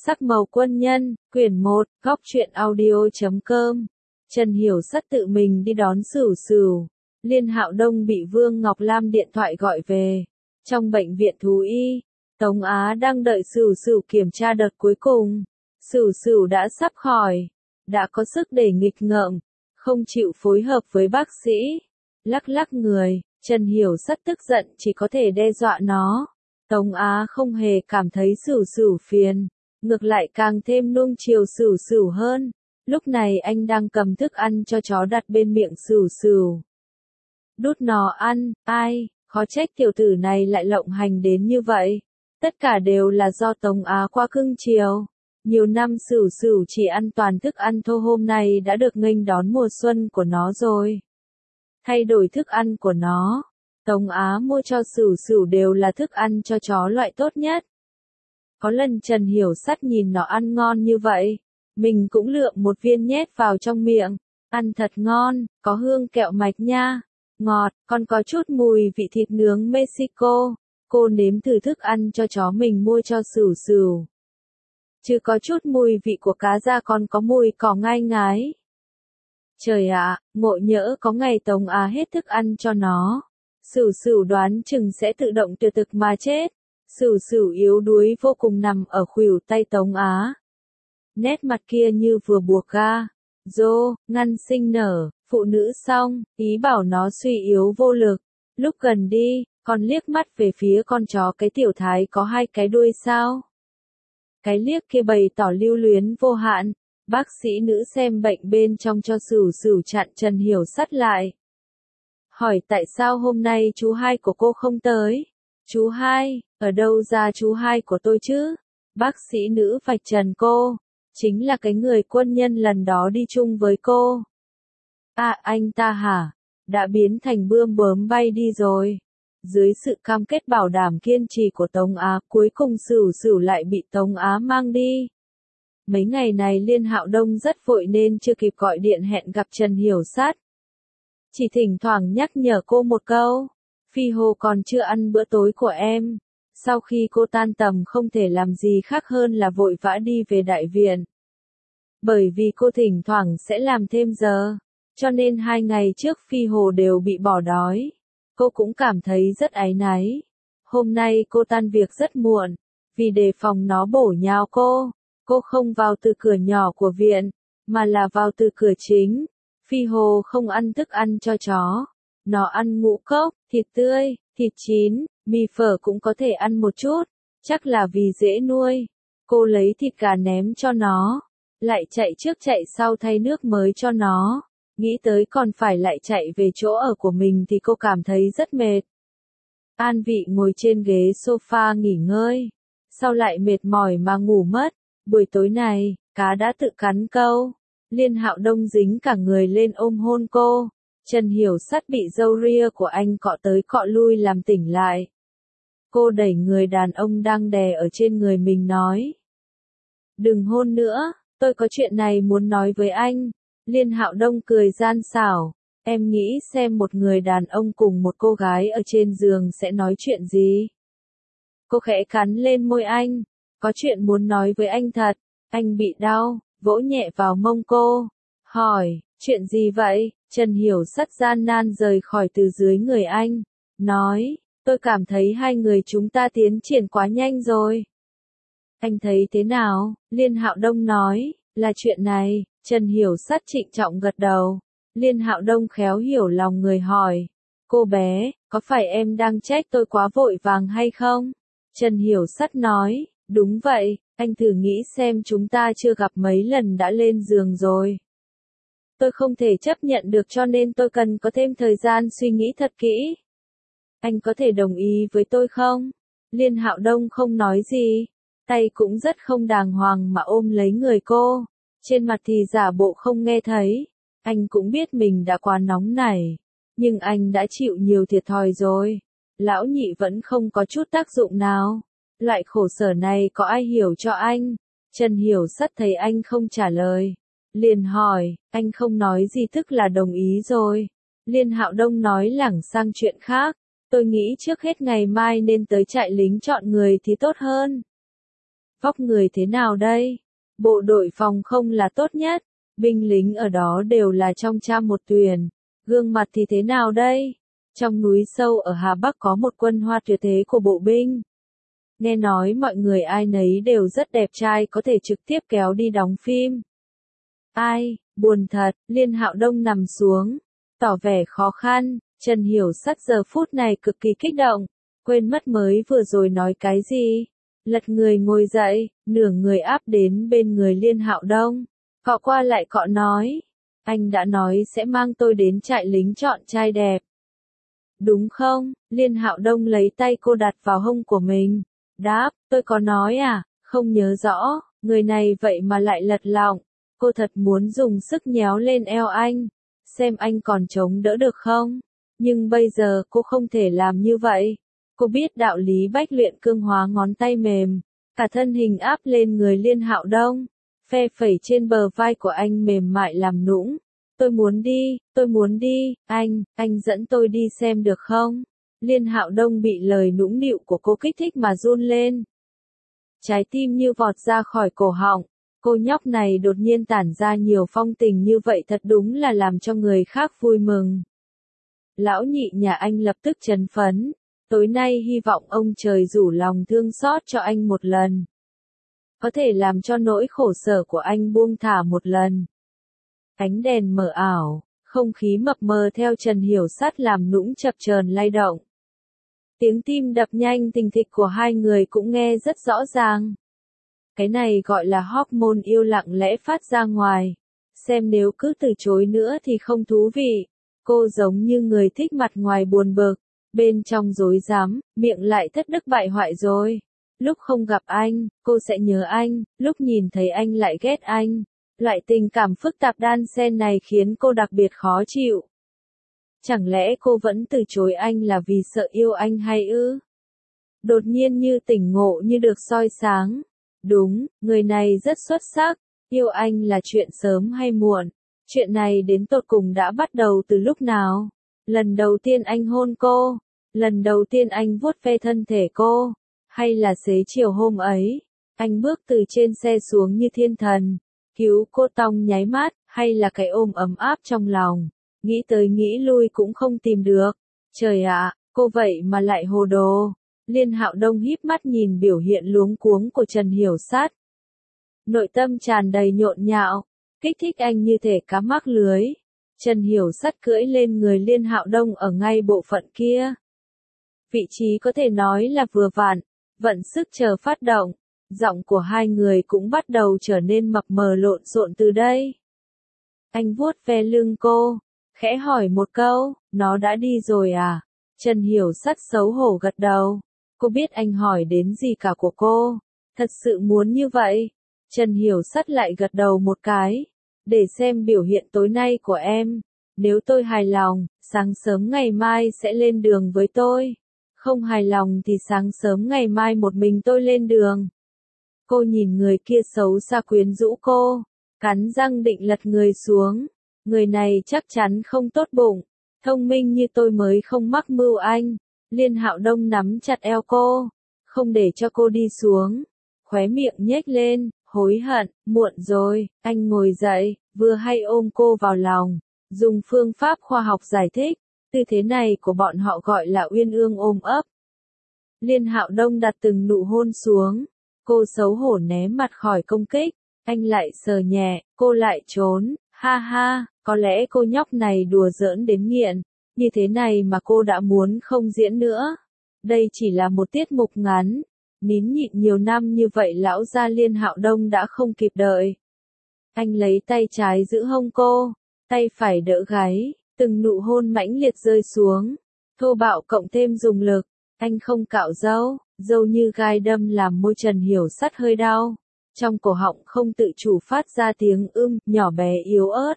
Sắc màu quân nhân, quyển 1, góc truyện audio.com. Trần Hiểu Sắt tự mình đi đón Sửu Sửu. Liên Hạo Đông bị Vương Ngọc Lam điện thoại gọi về. Trong bệnh viện thú y, Tống Á đang đợi Sửu Sửu kiểm tra đợt cuối cùng. Sửu Sửu đã sắp khỏi, đã có sức để nghịch ngợm, không chịu phối hợp với bác sĩ. Lắc lắc người, Trần Hiểu Sắt tức giận chỉ có thể đe dọa nó. Tống Á không hề cảm thấy Sửu Sửu phiền, ngược lại càng thêm nuông chiều Sửu Sửu hơn. Lúc này anh đang cầm thức ăn cho chó đặt bên miệng Sửu Sửu. Đút nó ăn, ai, khó trách tiểu tử này lại lộng hành đến như vậy. Tất cả đều là do Tống Á quá cưng chiều. Nhiều năm Sửu Sửu chỉ ăn toàn thức ăn thô, hôm nay đã được nghênh đón mùa xuân của nó rồi. Thay đổi thức ăn của nó, Tống Á mua cho Sửu Sửu đều là thức ăn cho chó loại tốt nhất. Có lần Trần Hiểu Sắt nhìn nó ăn ngon như vậy, mình cũng lượm một viên nhét vào trong miệng, ăn thật ngon, có hương kẹo mạch nha, ngọt, còn có chút mùi vị thịt nướng Mexico. Cô nếm thử thức ăn cho chó mình mua cho Sửu Sửu. Chứ có chút mùi vị của cá da, còn có mùi cỏ ngai ngái. Trời ạ, ngộ nhỡ có ngày Tống Á hết thức ăn cho nó, Sửu Sửu đoán chừng sẽ tự động tuyệt thực mà chết. Sửu Sửu yếu đuối vô cùng nằm ở khuỷu tay Tống Á. Nét mặt kia như vừa buộc ga. Dô, ngăn sinh nở, phụ nữ xong, ý bảo nó suy yếu vô lực. Lúc gần đi, còn liếc mắt về phía con chó cái tiểu thái có hai cái đuôi sao. Cái liếc kia bày tỏ lưu luyến vô hạn. Bác sĩ nữ xem bệnh bên trong cho Sửu Sửu chặn Trần Hiểu Sắt lại. Hỏi tại sao hôm nay chú hai của cô không tới? Chú hai, ở đâu ra chú hai của tôi chứ? Bác sĩ nữ vạch trần cô, chính là cái người quân nhân lần đó đi chung với cô. À, anh ta hả? Đã biến thành bươm bướm bay đi rồi. Dưới sự cam kết bảo đảm kiên trì của Tống Á, cuối cùng Sửu Sửu lại bị Tống Á mang đi. Mấy ngày này Liên Hạo Đông rất vội nên chưa kịp gọi điện hẹn gặp Trần Hiểu Sắt. Chỉ thỉnh thoảng nhắc nhở cô một câu. Phi Hồ còn chưa ăn bữa tối của em. Sau khi cô tan tầm không thể làm gì khác hơn là vội vã đi về đại viện. Bởi vì cô thỉnh thoảng sẽ làm thêm giờ, cho nên 2 ngày trước Phi Hồ đều bị bỏ đói. Cô cũng cảm thấy rất áy náy. Hôm nay cô tan việc rất muộn, vì đề phòng nó bổ nhào cô không vào từ cửa nhỏ của viện, mà là vào từ cửa chính. Phi Hồ không ăn thức ăn cho chó. Nó ăn ngũ cốc, thịt tươi, thịt chín, mì phở cũng có thể ăn một chút, chắc là vì dễ nuôi. Cô lấy thịt gà ném cho nó, lại chạy trước chạy sau thay nước mới cho nó. Nghĩ tới còn phải lại chạy về chỗ ở của mình thì cô cảm thấy rất mệt. An vị ngồi trên ghế sofa nghỉ ngơi, sau lại mệt mỏi mà ngủ mất. Buổi tối này, cá đã tự cắn câu. Liên Hạo Đông dính cả người lên ôm hôn cô. Trần Hiểu Sắt bị râu ria của anh cọ tới cọ lui làm tỉnh lại. Cô đẩy người đàn ông đang đè ở trên người mình nói. Đừng hôn nữa, tôi có chuyện này muốn nói với anh. Liên Hạo Đông cười gian xảo. Em nghĩ xem một người đàn ông cùng một cô gái ở trên giường sẽ nói chuyện gì. Cô khẽ cắn lên môi anh. Có chuyện muốn nói với anh thật. Anh bị đau, vỗ nhẹ vào mông cô. Hỏi, chuyện gì vậy? Trần Hiểu Sắt gian nan rời khỏi từ dưới người anh. Nói, tôi cảm thấy hai người chúng ta tiến triển quá nhanh rồi. Anh thấy thế nào? Liên Hạo Đông nói, là chuyện này. Trần Hiểu Sắt trịnh trọng gật đầu. Liên Hạo Đông khéo hiểu lòng người hỏi. Cô bé, có phải em đang trách tôi quá vội vàng hay không? Trần Hiểu Sắt nói, đúng vậy, anh thử nghĩ xem chúng ta chưa gặp mấy lần đã lên giường rồi. Tôi không thể chấp nhận được cho nên tôi cần có thêm thời gian suy nghĩ thật kỹ. Anh có thể đồng ý với tôi không? Liên Hạo Đông không nói gì, tay cũng rất không đàng hoàng mà ôm lấy người cô. Trên mặt thì giả bộ không nghe thấy. Anh cũng biết mình đã quá nóng nảy, nhưng anh đã chịu nhiều thiệt thòi rồi. Lão nhị vẫn không có chút tác dụng nào. Loại khổ sở này có ai hiểu cho anh? Trần Hiểu Sắt thấy anh không trả lời, liền hỏi, anh không nói gì tức là đồng ý rồi. Liên Hạo Đông nói lảng sang chuyện khác, tôi nghĩ trước hết ngày mai nên tới trại lính chọn người thì tốt hơn. Vóc người thế nào đây? Bộ đội phòng không là tốt nhất, binh lính ở đó đều là trong trăm một tuyển. Gương mặt thì thế nào đây? Trong núi sâu ở Hà Bắc có một quân hoa tuyệt thế của bộ binh. Nghe nói mọi người ai nấy đều rất đẹp trai, có thể trực tiếp kéo đi đóng phim. Ai, buồn thật, Liên Hạo Đông nằm xuống, tỏ vẻ khó khăn. Trần Hiểu Sắt giờ phút này cực kỳ kích động, quên mất mới vừa rồi nói cái gì. Lật người ngồi dậy, nửa người áp đến bên người Liên Hạo Đông. Cọ qua lại cọ nói, anh đã nói sẽ mang tôi đến trại lính chọn trai đẹp. Đúng không? Liên Hạo Đông lấy tay cô đặt vào hông của mình. Đáp, tôi có nói à, không nhớ rõ, người này vậy mà lại lật lọng. Cô thật muốn dùng sức nhéo lên eo anh, xem anh còn chống đỡ được không? Nhưng bây giờ cô không thể làm như vậy. Cô biết đạo lý bách luyện cương hóa ngón tay mềm, cả thân hình áp lên người Liên Hạo Đông, phe phẩy trên bờ vai của anh mềm mại làm nũng. Tôi muốn đi, anh dẫn tôi đi xem được không? Liên Hạo Đông bị lời nũng nịu của cô kích thích mà run lên. Trái tim như vọt ra khỏi cổ họng, cô nhóc này đột nhiên tản ra nhiều phong tình như vậy thật đúng là làm cho người khác vui mừng. Lão nhị nhà anh lập tức chấn phấn, tối nay hy vọng ông trời rủ lòng thương xót cho anh một lần. Có thể làm cho nỗi khổ sở của anh buông thả một lần. Ánh đèn mờ ảo, không khí mập mờ theo Trần Hiểu Sắt làm nũng chập chờn lay động. Tiếng tim đập nhanh thình thịch của hai người cũng nghe rất rõ ràng. Cái này gọi là hormone yêu lặng lẽ phát ra ngoài. Xem nếu cứ từ chối nữa thì không thú vị. Cô giống như người thích mặt ngoài buồn bực, bên trong rối rắm, miệng lại thất đức bại hoại rồi. Lúc không gặp anh, cô sẽ nhớ anh, lúc nhìn thấy anh lại ghét anh. Loại tình cảm phức tạp đan xen này khiến cô đặc biệt khó chịu. Chẳng lẽ cô vẫn từ chối anh là vì sợ yêu anh hay ư? Đột nhiên như tỉnh ngộ như được soi sáng. Đúng, người này rất xuất sắc, yêu anh là chuyện sớm hay muộn. Chuyện này đến tột cùng đã bắt đầu từ lúc nào? Lần đầu tiên anh hôn cô? Lần đầu tiên anh vuốt ve thân thể cô? Hay là xế chiều hôm ấy, anh bước từ trên xe xuống như thiên thần, cứu cô tong nháy mắt, hay là cái ôm ấm áp trong lòng? Nghĩ tới nghĩ lui cũng không tìm được. Trời ạ, cô vậy mà lại hồ đồ. Liên Hạo Đông híp mắt nhìn biểu hiện luống cuống của Trần Hiểu Sắt. Nội tâm tràn đầy nhộn nhạo, kích thích anh như thể cá mắc lưới. Trần Hiểu Sắt cưỡi lên người Liên Hạo Đông ở ngay bộ phận kia. Vị trí có thể nói là vừa vặn, vận sức chờ phát động. Giọng của hai người cũng bắt đầu trở nên mập mờ lộn xộn từ đây. Anh vuốt ve lưng cô, khẽ hỏi một câu, nó đã đi rồi à? Trần Hiểu Sắt xấu hổ gật đầu. Cô biết anh hỏi đến gì cả của cô. Thật sự muốn như vậy. Trần Hiểu Sắt lại gật đầu một cái. Để xem biểu hiện tối nay của em. Nếu tôi hài lòng, sáng sớm ngày mai sẽ lên đường với tôi. Không hài lòng thì sáng sớm ngày mai một mình tôi lên đường. Cô nhìn người kia xấu xa quyến rũ cô. Cắn răng định lật người xuống. Người này chắc chắn không tốt bụng. Thông minh như tôi mới không mắc mưu anh. Liên Hạo Đông nắm chặt eo cô, không để cho cô đi xuống. Khóe miệng nhếch lên, hối hận, muộn rồi. Anh ngồi dậy, vừa hay ôm cô vào lòng, dùng phương pháp khoa học giải thích. Tư thế này của bọn họ gọi là uyên ương ôm ấp. Liên Hạo Đông đặt từng nụ hôn xuống. Cô xấu hổ né mặt khỏi công kích. Anh lại sờ nhẹ, cô lại trốn. Ha ha, có lẽ cô nhóc này đùa giỡn đến nghiện. Như thế này mà cô đã muốn không diễn nữa. Đây chỉ là một tiết mục ngắn. Nín nhịn nhiều năm như vậy lão gia Liên Hạo Đông đã không kịp đợi. Anh lấy tay trái giữ hông cô, tay phải đỡ gáy, từng nụ hôn mãnh liệt rơi xuống. Thô bạo cộng thêm dùng lực, anh không cạo râu, râu như gai đâm làm môi Trần Hiểu Sắt hơi đau. Trong cổ họng không tự chủ phát ra tiếng nhỏ bé yếu ớt.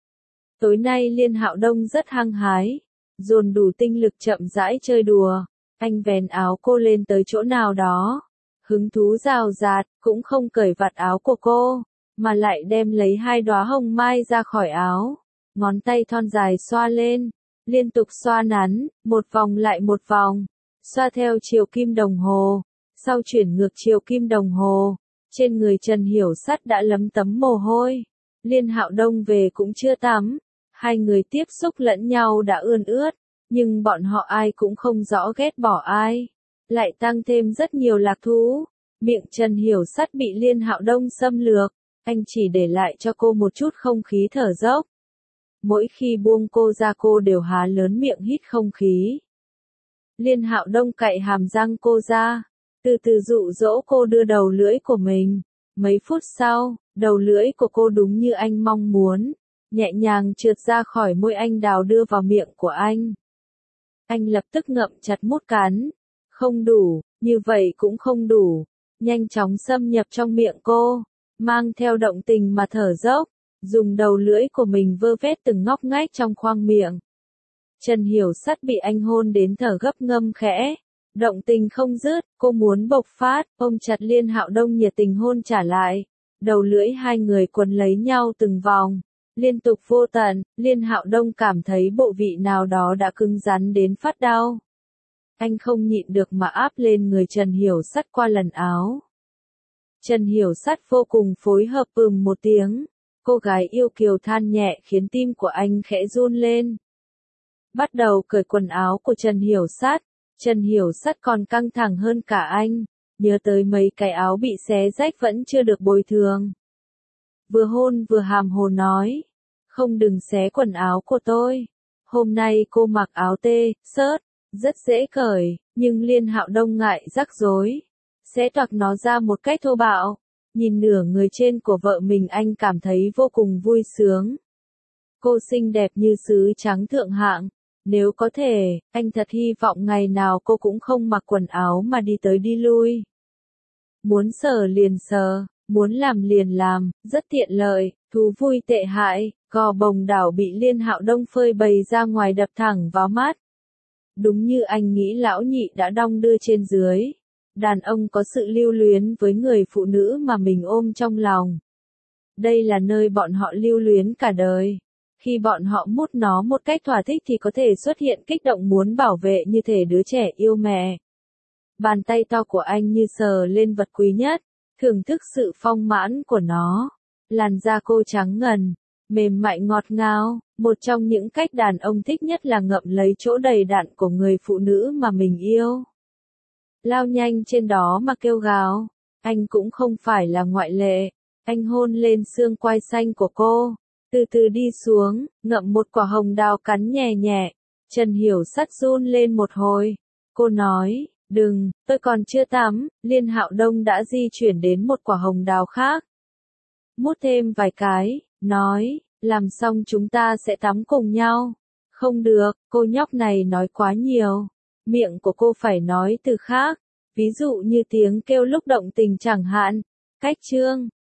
Tối nay Liên Hạo Đông rất hăng hái, dồn đủ tinh lực chậm rãi chơi đùa. Anh vén áo cô lên tới chỗ nào đó, hứng thú rào rạt, cũng không cởi vạt áo của cô, mà lại đem lấy hai đóa hồng mai ra khỏi áo. Ngón tay thon dài xoa lên, liên tục xoa nắn, một vòng lại một vòng, xoa theo chiều kim đồng hồ, sau chuyển ngược chiều kim đồng hồ, Trên người Trần Hiểu Sắt đã lấm tấm mồ hôi. Liên Hạo Đông về cũng chưa tắm. Hai người tiếp xúc lẫn nhau đã ươn ướt, nhưng bọn họ ai cũng không rõ ghét bỏ ai. Lại tăng thêm rất nhiều lạc thú. Miệng Trần Hiểu Sắt bị Liên Hạo Đông xâm lược, anh chỉ để lại cho cô một chút không khí thở dốc. Mỗi khi buông cô ra cô đều há lớn miệng hít không khí. Liên Hạo Đông cạy hàm răng cô ra, từ từ dụ dỗ cô đưa đầu lưỡi của mình. Mấy phút sau, đầu lưỡi của cô đúng như anh mong muốn, nhẹ nhàng trượt ra khỏi môi anh đào đưa vào miệng của anh. Anh lập tức ngậm chặt mút cắn. Không đủ, như vậy cũng không đủ. Nhanh chóng xâm nhập trong miệng cô, mang theo động tình mà thở dốc, dùng đầu lưỡi của mình vơ vét từng ngóc ngách trong khoang miệng. Trần Hiểu Sắt bị anh hôn đến thở gấp ngâm khẽ, động tình không dứt, cô muốn bộc phát, ôm chặt Liên Hạo Đông nhiệt tình hôn trả lại. Đầu lưỡi hai người quấn lấy nhau từng vòng, liên tục vô tận. Liên Hạo Đông cảm thấy bộ vị nào đó đã cứng rắn đến phát đau. Anh không nhịn được mà áp lên người Trần Hiểu Sắt qua lần áo. Trần Hiểu Sắt vô cùng phối hợp một tiếng. Cô gái yêu kiều than nhẹ khiến tim của anh khẽ run lên. Bắt đầu cởi quần áo của Trần Hiểu Sắt. Trần Hiểu Sắt còn căng thẳng hơn cả anh. Nhớ tới mấy cái áo bị xé rách vẫn chưa được bồi thường. Vừa hôn vừa hàm hồ nói. Không, đừng xé quần áo của tôi. Hôm nay cô mặc áo T-shirt, rất dễ cởi, nhưng Liên Hạo Đông ngại rắc rối. Xé toạc nó ra một cách thô bạo. Nhìn nửa người trên của vợ mình anh cảm thấy vô cùng vui sướng. Cô xinh đẹp như sứ trắng thượng hạng. Nếu có thể, anh thật hy vọng ngày nào cô cũng không mặc quần áo mà đi tới đi lui. Muốn sờ liền sờ, muốn làm liền làm, rất tiện lợi, thú vui tệ hại, gò bồng đảo bị Liên Hạo Đông phơi bày ra ngoài đập thẳng vào mắt. Đúng như anh nghĩ lão nhị đã đong đưa trên dưới. Đàn ông có sự lưu luyến với người phụ nữ mà mình ôm trong lòng. Đây là nơi bọn họ lưu luyến cả đời. Khi bọn họ mút nó một cách thỏa thích thì có thể xuất hiện kích động muốn bảo vệ như thể đứa trẻ yêu mẹ. Bàn tay to của anh như sờ lên vật quý nhất, thưởng thức sự phong mãn của nó. Làn da cô trắng ngần, mềm mại ngọt ngào. Một trong những cách đàn ông thích nhất là ngậm lấy chỗ đầy đặn của người phụ nữ mà mình yêu. Lao nhanh trên đó mà kêu gào. Anh cũng không phải là ngoại lệ. Anh hôn lên xương quai xanh của cô, từ từ đi xuống, ngậm một quả hồng đào cắn nhẹ nhẹ. Trần Hiểu Sắt run lên một hồi. Cô nói, đừng, tôi còn chưa tắm. Liên Hạo Đông đã di chuyển đến một quả hồng đào khác. Mút thêm vài cái, nói, làm xong chúng ta sẽ tắm cùng nhau. Không được, cô nhóc này nói quá nhiều. Miệng của cô phải nói từ khác. Ví dụ như tiếng kêu lúc động tình chẳng hạn. Cách chương